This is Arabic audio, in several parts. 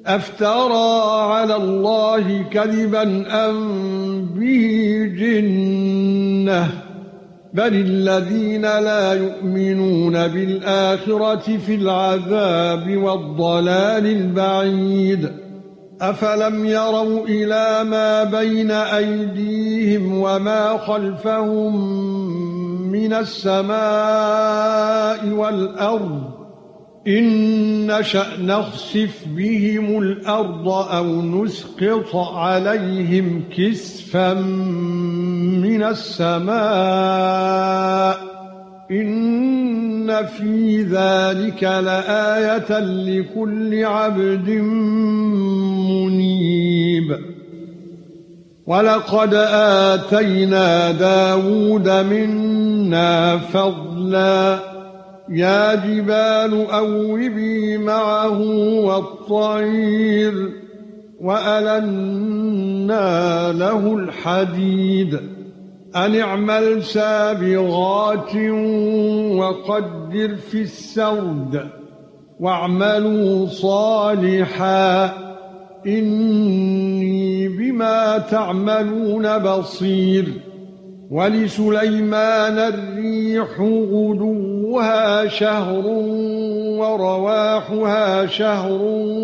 أفترى على الله كذبا أم به جنة بل الذين لا يؤمنون بالآخرة في العذاب والضلال البعيد أفلم يروا إلى ما بين أيديهم وما خلفهم من السماء والأرض إن نشأ نخسف بهم الأرض أو نسقط عليهم كسفا من السماء إن في ذلك لآية لكل عبد منيب ولقد آتينا داود منا فضلا يا جبال أوبي معه والطير وألنا له الحديد أن اعمل سابغات وقدر في السرد واعملوا صالحا إني بما تعملون بصير ولسليمان الريح غدوها شهر ورواحها شهر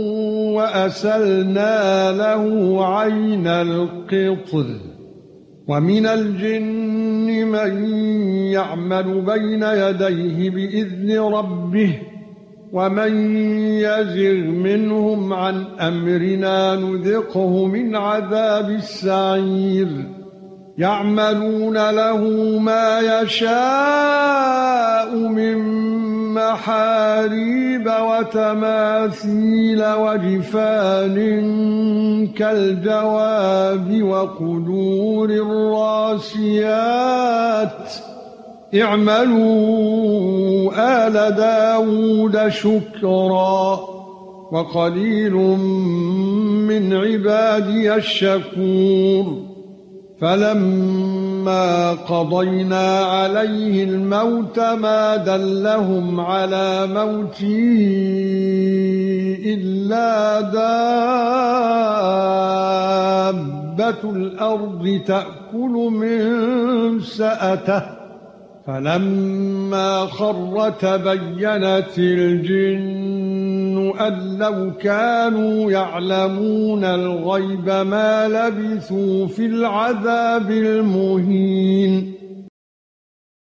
وأسلنا له عين القطر ومن الجن من يعمل بين يديه بإذن ربه ومن يزغ منهم عن أمرنا نذقه من عذاب السعير يعملون له ما يشاء من محاريب وتماثيل وجفان كالجواب وقدور الراسيات اعملوا آل داود شكرا وقليل من عبادي الشكور فلما قضينا عليه الموت ما دلهم على موته إلا دابة الأرض تأكل من سأته فلما خر تبينت الجن أن لو كانوا يعلمون الغيب ما لبثوا في العذاب المهين